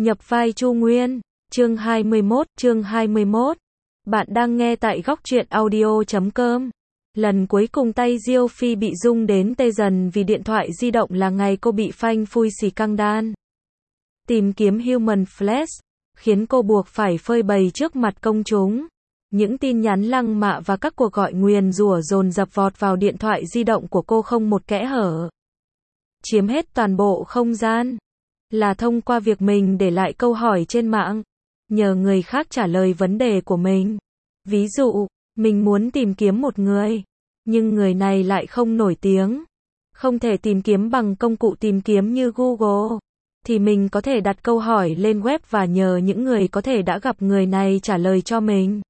Nhập vai Chu Nguyên, chương 21. Bạn đang nghe tại góc truyện audio.com. Lần cuối cùng tay Diêu Phi bị rung đến tê dần vì điện thoại di động là ngày cô bị phanh phui xì căng đan. Tìm kiếm Human Flash, khiến cô buộc phải phơi bày trước mặt công chúng. Những tin nhắn lăng mạ và các cuộc gọi nguyền rủa dồn dập vọt vào điện thoại di động của cô không một kẽ hở. Chiếm hết toàn bộ không gian. Là thông qua việc mình để lại câu hỏi trên mạng, nhờ người khác trả lời vấn đề của mình. Ví dụ, mình muốn tìm kiếm một người, nhưng người này lại không nổi tiếng, không thể tìm kiếm bằng công cụ tìm kiếm như Google, thì mình có thể đặt câu hỏi lên web và nhờ những người có thể đã gặp người này trả lời cho mình.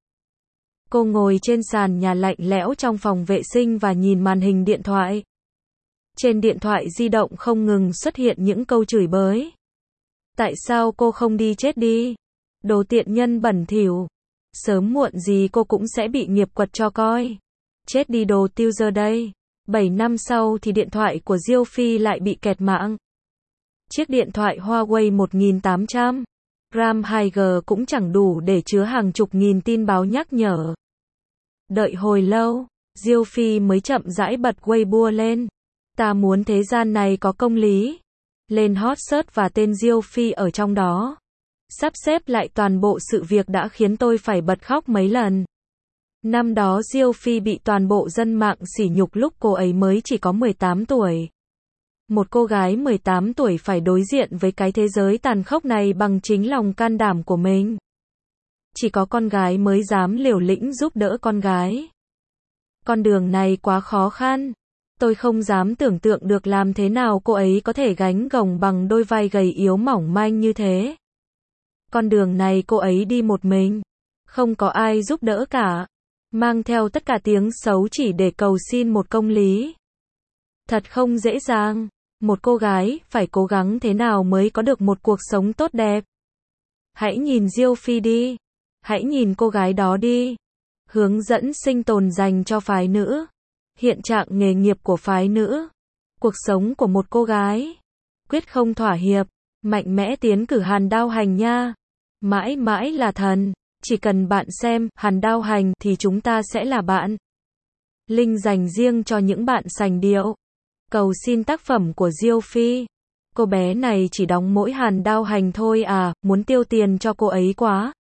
Cô ngồi trên sàn nhà lạnh lẽo trong phòng vệ sinh và nhìn màn hình điện thoại. Trên điện thoại di động không ngừng xuất hiện những câu chửi bới. Tại sao cô không đi chết đi? Đồ tiện nhân bẩn thỉu. Sớm muộn gì cô cũng sẽ bị nghiệp quật cho coi. Chết đi đồ tiêu giờ đây. 7 năm sau thì điện thoại của Diêu Phi lại bị kẹt mạng. Chiếc điện thoại Huawei 1800 RAM 2G cũng chẳng đủ để chứa hàng chục nghìn tin báo nhắc nhở. Đợi hồi lâu, Diêu Phi mới chậm rãi bật Weibo lên. Ta muốn thế gian này có công lý. Lên hot search và tên Diêu Phi ở trong đó. Sắp xếp lại toàn bộ sự việc đã khiến tôi phải bật khóc mấy lần. Năm đó Diêu Phi bị toàn bộ dân mạng sỉ nhục lúc cô ấy mới chỉ có 18 tuổi. Một cô gái 18 tuổi phải đối diện với cái thế giới tàn khốc này bằng chính lòng can đảm của mình. Chỉ có con gái mới dám liều lĩnh giúp đỡ con gái. Con đường này quá khó khăn. Tôi không dám tưởng tượng được làm thế nào cô ấy có thể gánh gồng bằng đôi vai gầy yếu mỏng manh như thế. Con đường này cô ấy đi một mình. Không có ai giúp đỡ cả. Mang theo tất cả tiếng xấu chỉ để cầu xin một công lý. Thật không dễ dàng. Một cô gái phải cố gắng thế nào mới có được một cuộc sống tốt đẹp. Hãy nhìn Diêu Phi đi. Hãy nhìn cô gái đó đi. Hướng dẫn sinh tồn dành cho phái nữ. Hiện trạng nghề nghiệp của phái nữ. Cuộc sống của một cô gái. Quyết không thỏa hiệp. Mạnh mẽ tiến cử Hàn Đao Hành nha. Mãi mãi là thần. Chỉ cần bạn xem Hàn Đao Hành thì chúng ta sẽ là bạn. Link dành riêng cho những bạn sành điệu. Cầu xin tác phẩm của Diêu Phi. Cô bé này chỉ đóng mỗi Hàn Đao Hành thôi à, muốn tiêu tiền cho cô ấy quá.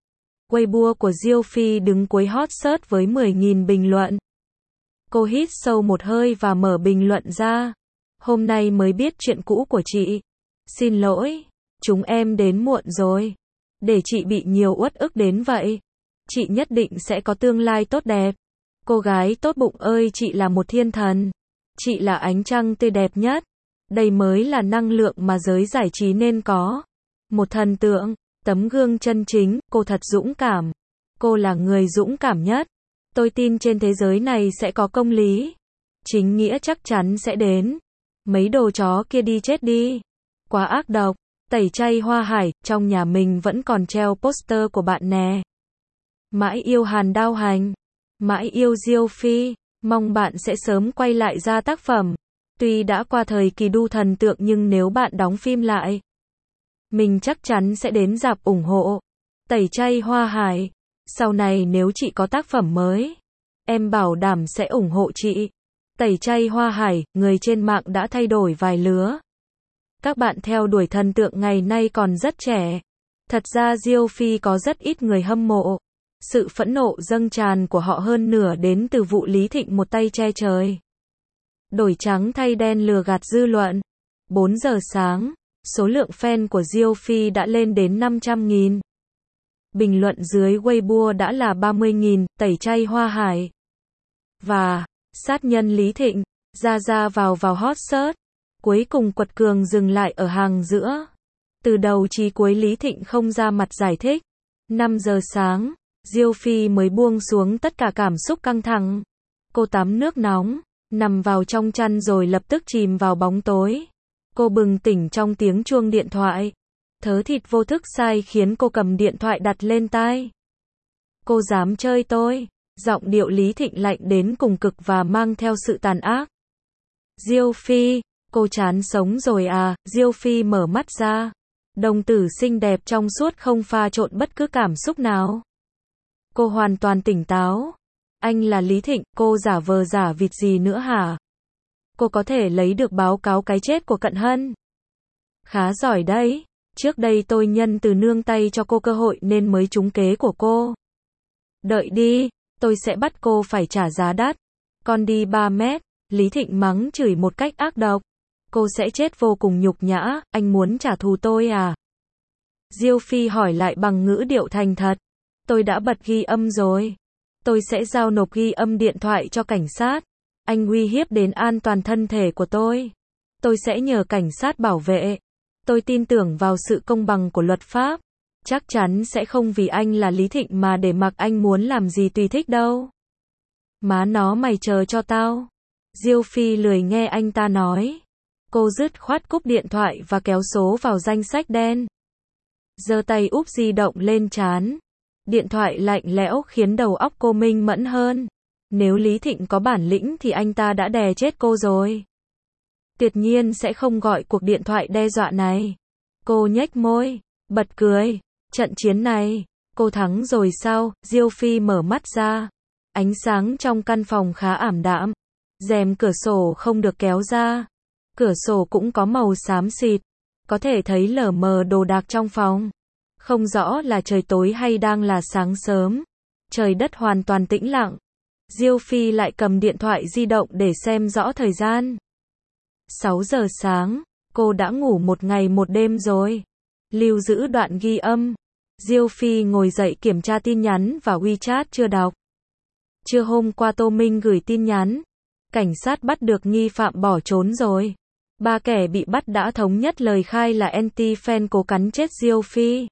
Weibo của Diêu Phi đứng cuối hot search với 10.000 bình luận. Cô hít sâu một hơi và mở bình luận ra. Hôm nay mới biết chuyện cũ của chị. Xin lỗi, chúng em đến muộn rồi. Để chị bị nhiều uất ức đến vậy. Chị nhất định sẽ có tương lai tốt đẹp. Cô gái tốt bụng ơi, chị là một thiên thần. Chị là ánh trăng tươi đẹp nhất. Đây mới là năng lượng mà giới giải trí nên có. Một thần tượng, tấm gương chân chính, cô thật dũng cảm. Cô là người dũng cảm nhất. Tôi tin trên thế giới này sẽ có công lý. Chính nghĩa chắc chắn sẽ đến. Mấy đồ chó kia đi chết đi. Quá ác độc. Tẩy chay Hoa Hải, trong nhà mình vẫn còn treo poster của bạn nè. Mãi yêu Hàn Đao Hành. Mãi yêu Diêu Phi. Mong bạn sẽ sớm quay lại ra tác phẩm. Tuy đã qua thời kỳ đu thần tượng nhưng nếu bạn đóng phim lại, mình chắc chắn sẽ đến rạp ủng hộ. Tẩy chay Hoa Hải. Sau này nếu chị có tác phẩm mới, em bảo đảm sẽ ủng hộ chị. Tẩy chay Hoa Hải, người trên mạng đã thay đổi vài lứa. Các bạn theo đuổi thần tượng ngày nay còn rất trẻ. Thật ra Diêu Phi có rất ít người hâm mộ. Sự phẫn nộ dâng tràn của họ hơn nửa đến từ vụ Lý Thịnh một tay che trời. Đổi trắng thay đen lừa gạt dư luận. 4 giờ sáng, số lượng fan của Diêu Phi đã lên đến 500.000. Bình luận dưới Weibo đã là 30.000, tẩy chay Hoa Hải. Và, sát nhân Lý Thịnh, ra vào hot search. Cuối cùng quật cường dừng lại ở hàng giữa. Từ đầu chí cuối Lý Thịnh không ra mặt giải thích. 5 giờ sáng, Diêu Phi mới buông xuống tất cả cảm xúc căng thẳng. Cô tắm nước nóng, nằm vào trong chăn rồi lập tức chìm vào bóng tối. Cô bừng tỉnh trong tiếng chuông điện thoại. Thớ thịt vô thức sai khiến cô cầm điện thoại đặt lên tai. Cô dám chơi tôi. Giọng điệu Lý Thịnh lạnh đến cùng cực và mang theo sự tàn ác. Diêu Phi, cô chán sống rồi à? Diêu Phi mở mắt ra. Đồng tử xinh đẹp trong suốt không pha trộn bất cứ cảm xúc nào. Cô hoàn toàn tỉnh táo. Anh là Lý Thịnh, cô giả vờ giả vịt gì nữa hả? Cô có thể lấy được báo cáo cái chết của Cận Hân. Khá giỏi đấy. Trước đây tôi nhân từ nương tay cho cô cơ hội nên mới trúng kế của cô. Đợi đi, tôi sẽ bắt cô phải trả giá đắt. Con đi 3 mét, Lý Thịnh mắng chửi một cách ác độc. Cô sẽ chết vô cùng nhục nhã, anh muốn trả thù tôi à? Diêu Phi hỏi lại bằng ngữ điệu thành thật. Tôi đã bật ghi âm rồi. Tôi sẽ giao nộp ghi âm điện thoại cho cảnh sát. Anh uy hiếp đến an toàn thân thể của tôi. Tôi sẽ nhờ cảnh sát bảo vệ. Tôi tin tưởng vào sự công bằng của luật pháp. Chắc chắn sẽ không vì anh là Lý Thịnh mà để mặc anh muốn làm gì tùy thích đâu. Má nó mày chờ cho tao. Diêu Phi lười nghe anh ta nói. Cô dứt khoát cúp điện thoại và kéo số vào danh sách đen. Giơ tay úp di động lên trán. Điện thoại lạnh lẽo khiến đầu óc cô minh mẫn hơn. Nếu Lý Thịnh có bản lĩnh thì anh ta đã đè chết cô rồi. Tuyệt nhiên sẽ không gọi cuộc điện thoại đe dọa này. Cô nhếch môi, bật cười. Trận chiến này, cô thắng rồi sao? Diêu Phi mở mắt ra. Ánh sáng trong căn phòng khá ảm đạm. Rèm cửa sổ không được kéo ra. Cửa sổ cũng có màu xám xịt. Có thể thấy lờ mờ đồ đạc trong phòng. Không rõ là trời tối hay đang là sáng sớm. Trời đất hoàn toàn tĩnh lặng. Diêu Phi lại cầm điện thoại di động để xem rõ thời gian. 6 giờ sáng, cô đã ngủ một ngày một đêm rồi. Lưu giữ đoạn ghi âm. Diêu Phi ngồi dậy kiểm tra tin nhắn và WeChat chưa đọc. Trưa hôm qua Tô Minh gửi tin nhắn. Cảnh sát bắt được nghi phạm bỏ trốn rồi. 3 kẻ bị bắt đã thống nhất lời khai là anti-fan cố cắn chết Diêu Phi.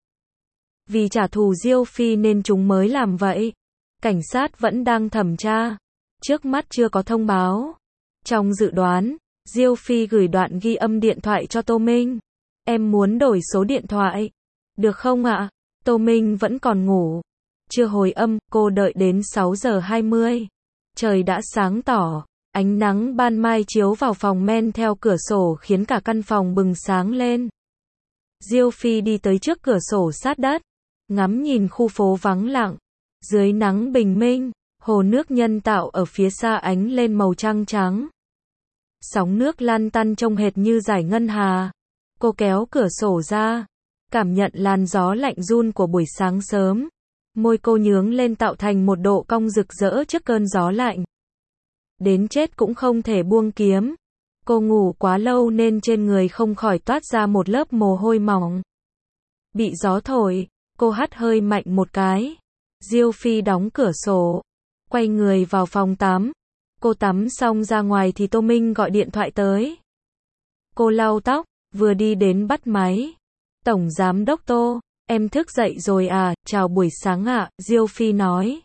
Vì trả thù Diêu Phi nên chúng mới làm vậy. Cảnh sát vẫn đang thẩm tra. Trước mắt chưa có thông báo. Trong dự đoán, Diêu Phi gửi đoạn ghi âm điện thoại cho Tô Minh. Em muốn đổi số điện thoại. Được không ạ? Tô Minh vẫn còn ngủ. Chưa hồi âm, cô đợi đến 6 giờ 20. Trời đã sáng tỏ. Ánh nắng ban mai chiếu vào phòng men theo cửa sổ khiến cả căn phòng bừng sáng lên. Diêu Phi đi tới trước cửa sổ sát đất. Ngắm nhìn khu phố vắng lặng. Dưới nắng bình minh, hồ nước nhân tạo ở phía xa ánh lên màu trăng trắng. Sóng nước lăn tăn trông hệt như dải ngân hà. Cô kéo cửa sổ ra. Cảm nhận làn gió lạnh run của buổi sáng sớm. Môi cô nhướng lên tạo thành một độ cong rực rỡ trước cơn gió lạnh. Đến chết cũng không thể buông kiếm. Cô ngủ quá lâu nên trên người không khỏi toát ra một lớp mồ hôi mỏng. Bị gió thổi, cô hắt hơi mạnh một cái. Diêu Phi đóng cửa sổ. Quay người vào phòng tắm. Cô tắm xong ra ngoài thì Tô Minh gọi điện thoại tới. Cô lau tóc, vừa đi đến bắt máy. Tổng giám đốc Tô, em thức dậy rồi à, chào buổi sáng ạ, Diêu Phi nói.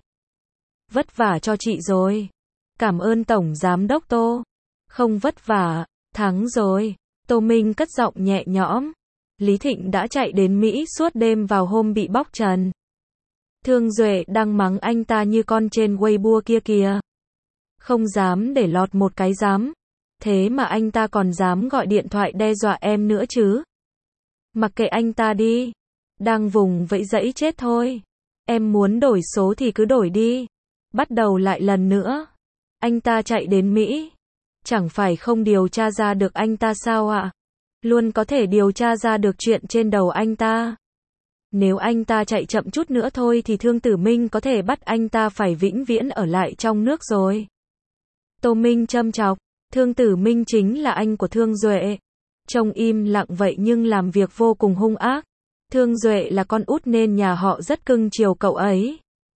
Vất vả cho chị rồi. Cảm ơn Tổng giám đốc Tô. Không vất vả, thắng rồi. Tô Minh cất giọng nhẹ nhõm. Lý Thịnh đã chạy đến Mỹ suốt đêm vào hôm bị bóc trần. Thương Duệ đang mắng anh ta như con trên Weibo kia kìa. Không dám để lọt một cái dám. Thế mà anh ta còn dám gọi điện thoại đe dọa em nữa chứ. Mặc kệ anh ta đi. Đang vùng vẫy dẫy chết thôi. Em muốn đổi số thì cứ đổi đi. Bắt đầu lại lần nữa. Anh ta chạy đến Mỹ. Chẳng phải không điều tra ra được anh ta sao ạ? Luôn có thể điều tra ra được chuyện trên đầu anh ta. Nếu anh ta chạy chậm chút nữa thôi thì Thương Tử Minh có thể bắt anh ta phải vĩnh viễn ở lại trong nước rồi. Tô Minh châm chọc. Thương Tử Minh chính là anh của Thương Duệ. Trông im lặng vậy nhưng làm việc vô cùng hung ác. Thương Duệ là con út nên nhà họ rất cưng chiều cậu ấy.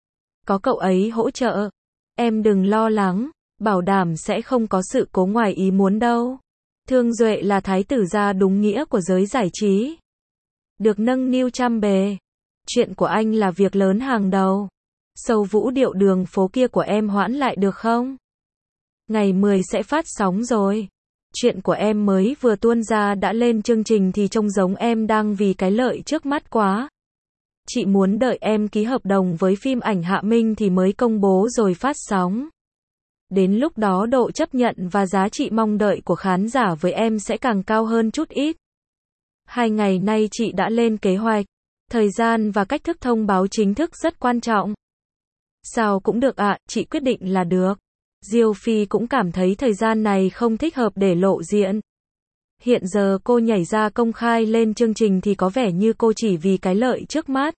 Có cậu ấy hỗ trợ. Em đừng lo lắng. Bảo đảm sẽ không có sự cố ngoài ý muốn đâu. Thương Duệ là thái tử gia đúng nghĩa của giới giải trí. Được nâng niu trăm bề. Chuyện của anh là việc lớn hàng đầu. Sầu vũ điệu đường phố kia của em hoãn lại được không? Ngày 10 sẽ phát sóng rồi. Chuyện của em mới vừa tuôn ra đã lên chương trình thì trông giống em đang vì cái lợi trước mắt quá. Chị muốn đợi em ký hợp đồng với phim ảnh Hạ Minh thì mới công bố rồi phát sóng. Đến lúc đó độ chấp nhận và giá trị mong đợi của khán giả với em sẽ càng cao hơn chút ít. 2 ngày nay chị đã lên kế hoạch. Thời gian và cách thức thông báo chính thức rất quan trọng. Sao cũng được ạ, chị quyết định là được. Diêu Phi cũng cảm thấy thời gian này không thích hợp để lộ diện. Hiện giờ cô nhảy ra công khai lên chương trình thì có vẻ như cô chỉ vì cái lợi trước mắt.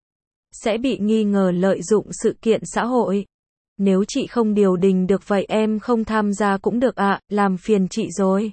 Sẽ bị nghi ngờ lợi dụng sự kiện xã hội. Nếu chị không điều đình được vậy em không tham gia cũng được ạ, làm phiền chị rồi.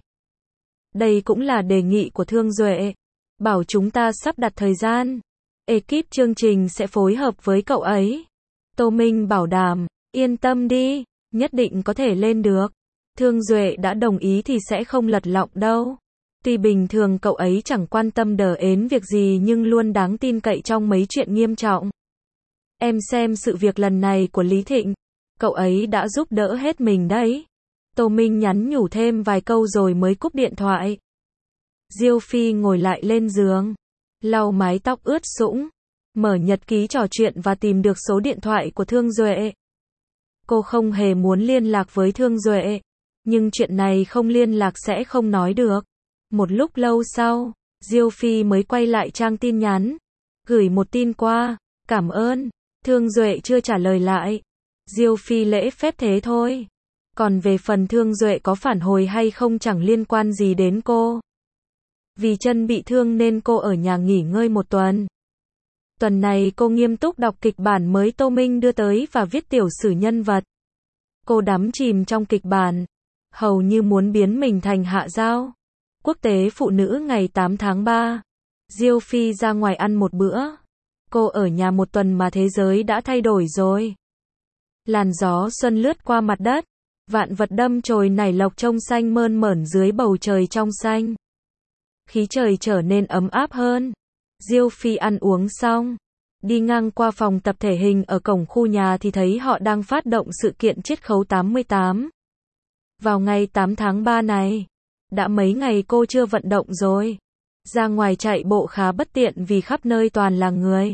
Đây cũng là đề nghị của Thương Duệ. Bảo chúng ta sắp đặt thời gian. Ekip chương trình sẽ phối hợp với cậu ấy. Tô Minh bảo đảm, yên tâm đi, nhất định có thể lên được. Thương Duệ đã đồng ý thì sẽ không lật lọng đâu. Tuy bình thường cậu ấy chẳng quan tâm đờ ến việc gì nhưng luôn đáng tin cậy trong mấy chuyện nghiêm trọng. Em xem sự việc lần này của Lý Thịnh, cậu ấy đã giúp đỡ hết mình đấy. Tô Minh nhắn nhủ thêm vài câu rồi mới cúp điện thoại. Diêu Phi ngồi lại lên giường, lau mái tóc ướt sũng, mở nhật ký trò chuyện và tìm được số điện thoại của Thương Duệ. Cô không hề muốn liên lạc với Thương Duệ, nhưng chuyện này không liên lạc sẽ không nói được. Một lúc lâu sau, Diêu Phi mới quay lại trang tin nhắn, gửi một tin qua, cảm ơn. Thương Duệ chưa trả lời lại. Diêu Phi lễ phép thế thôi. Còn về phần Thương Duệ có phản hồi hay không chẳng liên quan gì đến cô. Vì chân bị thương nên cô ở nhà nghỉ ngơi một tuần. Tuần này cô nghiêm túc đọc kịch bản mới Tô Minh đưa tới và viết tiểu sử nhân vật. Cô đắm chìm trong kịch bản, hầu như muốn biến mình thành Hạ Giao. Quốc tế Phụ nữ ngày 8 tháng 3. Diêu Phi ra ngoài ăn một bữa. Cô ở nhà một tuần mà thế giới đã thay đổi rồi. Làn gió xuân lướt qua mặt đất. Vạn vật đâm chồi nảy lộc trông xanh mơn mởn dưới bầu trời trong xanh. Khí trời trở nên ấm áp hơn. Diêu Phi ăn uống xong, đi ngang qua phòng tập thể hình ở cổng khu nhà thì thấy họ đang phát động sự kiện chiết khấu 88. Vào ngày 8 tháng 3 này, đã mấy ngày cô chưa vận động rồi. Ra ngoài chạy bộ khá bất tiện vì khắp nơi toàn là người.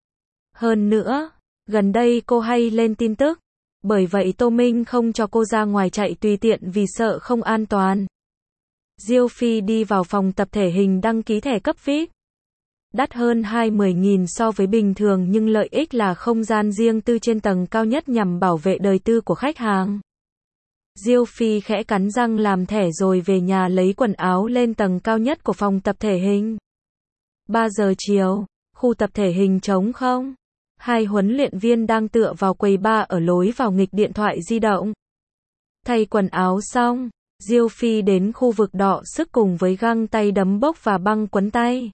Hơn nữa, gần đây cô hay lên tin tức. Bởi vậy Tô Minh không cho cô ra ngoài chạy tùy tiện vì sợ không an toàn. Diêu Phi đi vào phòng tập thể hình đăng ký thẻ cấp VIP. Đắt hơn 20.000 so với bình thường nhưng lợi ích là không gian riêng tư trên tầng cao nhất nhằm bảo vệ đời tư của khách hàng. Diêu Phi khẽ cắn răng làm thẻ rồi về nhà lấy quần áo lên tầng cao nhất của phòng tập thể hình. 3 giờ chiều, khu tập thể hình trống không. 2 huấn luyện viên đang tựa vào quầy bar ở lối vào nghịch điện thoại di động. Thay quần áo xong, Diêu Phi đến khu vực đọ sức cùng với găng tay đấm bốc và băng quấn tay.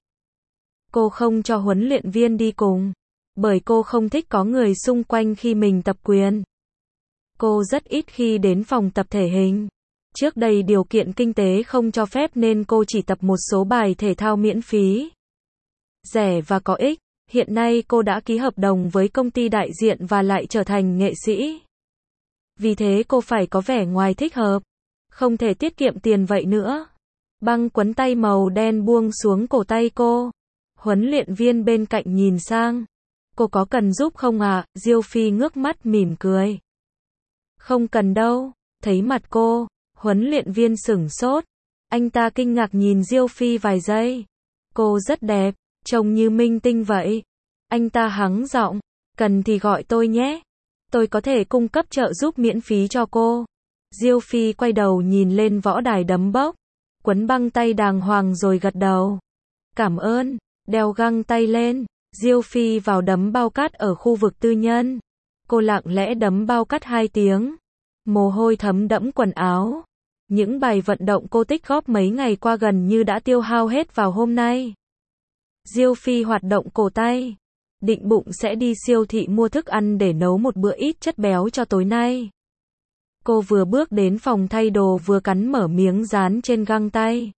Cô không cho huấn luyện viên đi cùng, bởi cô không thích có người xung quanh khi mình tập quyền. Cô rất ít khi đến phòng tập thể hình. Trước đây điều kiện kinh tế không cho phép nên cô chỉ tập một số bài thể thao miễn phí, rẻ và có ích. Hiện nay cô đã ký hợp đồng với công ty đại diện và lại trở thành nghệ sĩ. Vì thế cô phải có vẻ ngoài thích hợp. Không thể tiết kiệm tiền vậy nữa. Băng quấn tay màu đen buông xuống cổ tay cô. Huấn luyện viên bên cạnh nhìn sang. Cô có cần giúp không ạ? Diêu Phi ngước mắt mỉm cười. Không cần đâu. Thấy mặt cô, huấn luyện viên sửng sốt. Anh ta kinh ngạc nhìn Diêu Phi vài giây. Cô rất đẹp, trông như minh tinh vậy. Anh ta hắng giọng. Cần thì gọi tôi nhé. Tôi có thể cung cấp trợ giúp miễn phí cho cô. Diêu Phi quay đầu nhìn lên võ đài đấm bốc. Quấn băng tay đàng hoàng rồi gật đầu. Cảm ơn. Đeo găng tay lên. Diêu Phi vào đấm bao cát ở khu vực tư nhân. Cô lặng lẽ đấm bao cát 2 tiếng. Mồ hôi thấm đẫm quần áo. Những bài vận động cô tích góp mấy ngày qua gần như đã tiêu hao hết vào hôm nay. Diêu Phi hoạt động cổ tay. Định bụng sẽ đi siêu thị mua thức ăn để nấu một bữa ít chất béo cho tối nay. Cô vừa bước đến phòng thay đồ vừa cắn mở miếng dán trên găng tay.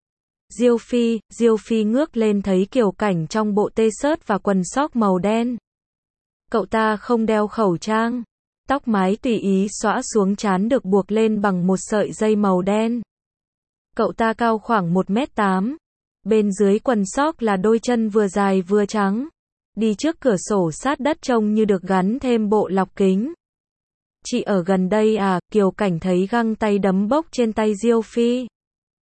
Diêu Phi ngước lên thấy Kiều Cảnh trong bộ t-shirt và quần sóc màu đen. Cậu ta không đeo khẩu trang. Tóc mái tùy ý xõa xuống trán được buộc lên bằng một sợi dây màu đen. Cậu ta cao khoảng 1m8. Bên dưới quần sóc là đôi chân vừa dài vừa trắng. Đi trước cửa sổ sát đất trông như được gắn thêm bộ lọc kính. Chị ở gần đây à? Kiều Cảnh thấy găng tay đấm bốc trên tay Diêu Phi.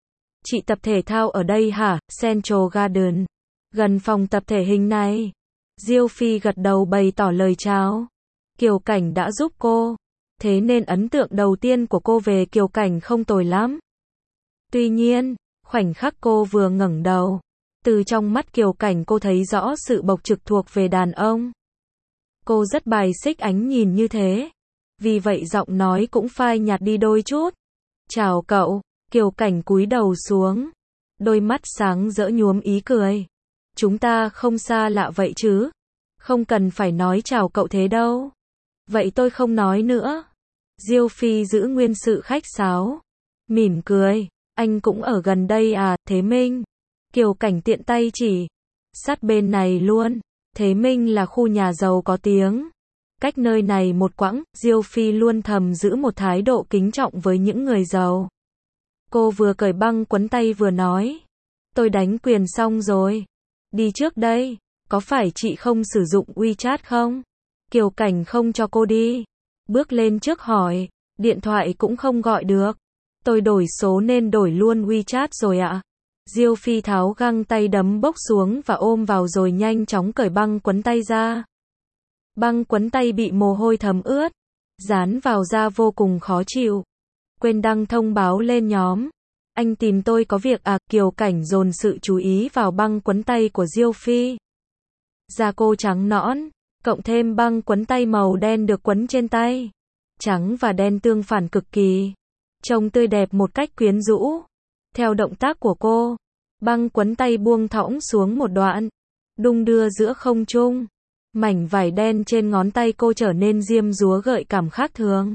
Chị tập thể thao ở đây hả? Central Garden. Gần phòng tập thể hình này. Diêu Phi gật đầu bày tỏ lời chào. Kiều Cảnh đã giúp cô. Thế nên ấn tượng đầu tiên của cô về Kiều Cảnh không tồi lắm. Tuy nhiên, khoảnh khắc cô vừa ngẩng đầu, từ trong mắt Kiều Cảnh cô thấy rõ sự bộc trực thuộc về đàn ông. Cô rất bài xích ánh nhìn như thế. Vì vậy giọng nói cũng phai nhạt đi đôi chút. Chào cậu. Kiều Cảnh cúi đầu xuống. Đôi mắt sáng rỡ nhuốm ý cười. Chúng ta không xa lạ vậy chứ. Không cần phải nói chào cậu thế đâu. Vậy tôi không nói nữa. Diêu Phi giữ nguyên sự khách sáo. Mỉm cười. Anh cũng ở gần đây à, Thế Minh? Kiều Cảnh tiện tay chỉ. Sát bên này luôn. Thế Minh là khu nhà giàu có tiếng. Cách nơi này một quãng, Diêu Phi luôn thầm giữ một thái độ kính trọng với những người giàu. Cô vừa cởi băng quấn tay vừa nói. Tôi đánh quyền xong rồi. Đi trước đây. Có phải chị không sử dụng WeChat không? Kiều Cảnh không cho cô đi. Bước lên trước hỏi. Điện thoại cũng không gọi được. Tôi đổi số nên đổi luôn WeChat rồi ạ. Diêu Phi tháo găng tay đấm bốc xuống và ôm vào rồi nhanh chóng cởi băng quấn tay ra. Băng quấn tay bị mồ hôi thấm ướt. Dán vào da vô cùng khó chịu. Quên đăng thông báo lên nhóm. Anh tìm tôi có việc à? Kiều Cảnh dồn sự chú ý vào băng quấn tay của Diêu Phi. Da cô trắng nõn, cộng thêm băng quấn tay màu đen được quấn trên tay. Trắng và đen tương phản cực kỳ. Trông tươi đẹp một cách quyến rũ. Theo động tác của cô, băng quấn tay buông thõng xuống một đoạn, đung đưa giữa không trung. Mảnh vải đen trên ngón tay cô trở nên diêm dúa gợi cảm khác thường.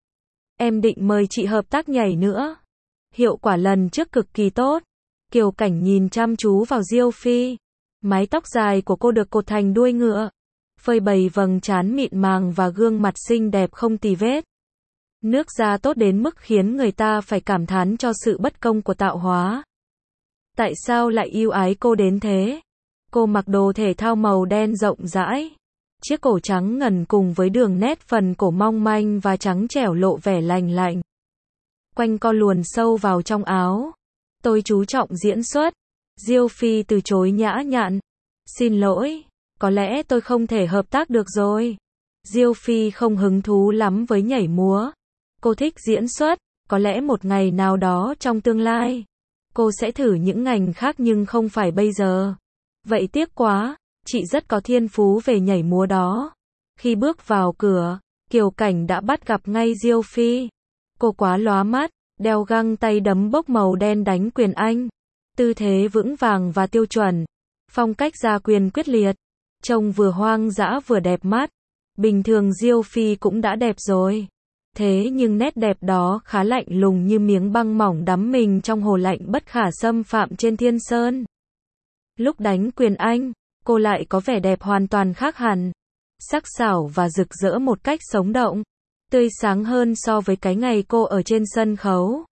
Em định mời chị hợp tác nhảy nữa. Hiệu quả lần trước cực kỳ tốt. Kiều Cảnh nhìn chăm chú vào Diêu Phi. Mái tóc dài của cô được cột thành đuôi ngựa, phơi bày vầng trán mịn màng và gương mặt xinh đẹp không tì vết. Nước da tốt đến mức khiến người ta phải cảm thán cho sự bất công của tạo hóa. Tại sao lại yêu ái cô đến thế? Cô mặc đồ thể thao màu đen rộng rãi. Chiếc cổ trắng ngần cùng với đường nét phần cổ mong manh và trắng trẻo lộ vẻ lành lạnh. Quanh co luồn sâu vào trong áo. Tôi chú trọng diễn xuất. Diêu Phi từ chối nhã nhặn. Xin lỗi, có lẽ tôi không thể hợp tác được rồi. Diêu Phi không hứng thú lắm với nhảy múa. Cô thích diễn xuất, có lẽ một ngày nào đó trong tương lai, cô sẽ thử những ngành khác nhưng không phải bây giờ. Vậy tiếc quá, chị rất có thiên phú về nhảy múa đó. Khi bước vào cửa, Kiều Cảnh đã bắt gặp ngay Diêu Phi. Cô quá lóa mắt, đeo găng tay đấm bốc màu đen đánh quyền Anh. Tư thế vững vàng và tiêu chuẩn. Phong cách ra quyền quyết liệt. Trông vừa hoang dã vừa đẹp mắt. Bình thường Diêu Phi cũng đã đẹp rồi. Thế nhưng nét đẹp đó khá lạnh lùng như miếng băng mỏng đắm mình trong hồ lạnh bất khả xâm phạm trên thiên sơn. Lúc đánh quyền Anh, cô lại có vẻ đẹp hoàn toàn khác hẳn. Sắc sảo và rực rỡ một cách sống động. Tươi sáng hơn so với cái ngày cô ở trên sân khấu.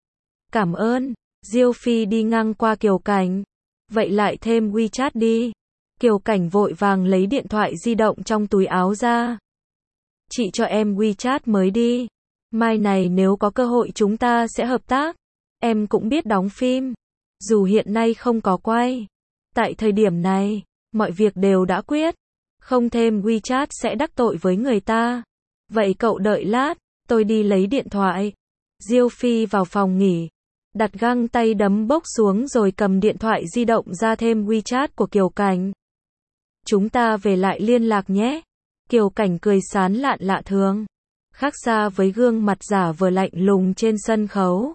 Cảm ơn. Diêu Phi đi ngang qua Kiều Cảnh. Vậy lại thêm WeChat đi. Kiều Cảnh vội vàng lấy điện thoại di động trong túi áo ra. Chị cho em WeChat mới đi. Mai này nếu có cơ hội chúng ta sẽ hợp tác. Em cũng biết đóng phim. Dù hiện nay không có quay. Tại thời điểm này, mọi việc đều đã quyết. Không thêm WeChat sẽ đắc tội với người ta. Vậy cậu đợi lát, tôi đi lấy điện thoại. Diêu Phi vào phòng nghỉ. Đặt găng tay đấm bốc xuống rồi cầm điện thoại di động ra thêm WeChat của Kiều Cảnh. Chúng ta về lại liên lạc nhé. Kiều Cảnh cười sán lạn lạ thường. Khác xa với gương mặt giả vờ lạnh lùng trên sân khấu.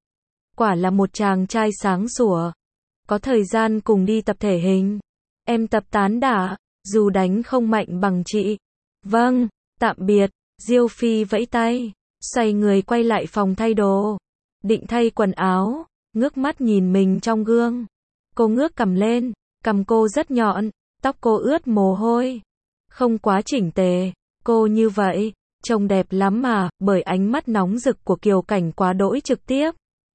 Quả là một chàng trai sáng sủa. Có thời gian cùng đi tập thể hình. Em tập tán đả, dù đánh không mạnh bằng chị. Vâng, tạm biệt. Diêu Phi vẫy tay, xoay người quay lại phòng thay đồ. Định thay quần áo, ngước mắt nhìn mình trong gương. Cô ngước cằm lên, cằm cô rất nhọn, tóc cô ướt mồ hôi. Không quá chỉnh tề, cô như vậy, trông đẹp lắm mà, bởi ánh mắt nóng rực của Kiều Cảnh quá đỗi trực tiếp.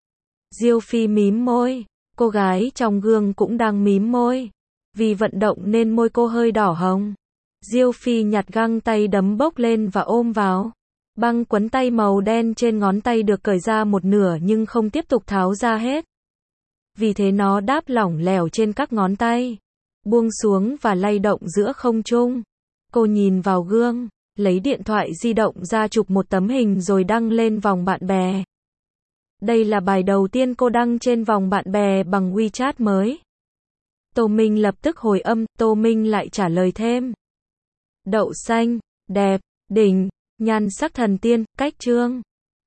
Diêu Phi mím môi, cô gái trong gương cũng đang mím môi. Vì vận động nên môi cô hơi đỏ hồng. Diêu Phi nhặt găng tay đấm bốc lên và ôm vào. Băng quấn tay màu đen trên ngón tay được cởi ra một nửa nhưng không tiếp tục tháo ra hết. vì thế nó đáp lỏng lẻo trên các ngón tay, buông xuống và lay động giữa không trung. Cô nhìn vào gương, lấy điện thoại di động ra chụp một tấm hình rồi đăng lên vòng bạn bè. Đây là bài đầu tiên cô đăng trên vòng bạn bè bằng WeChat mới. Tô Minh lập tức hồi âm, Tô Minh lại trả lời thêm. Đậu xanh, đẹp, đỉnh, nhan sắc thần tiên, cách trương.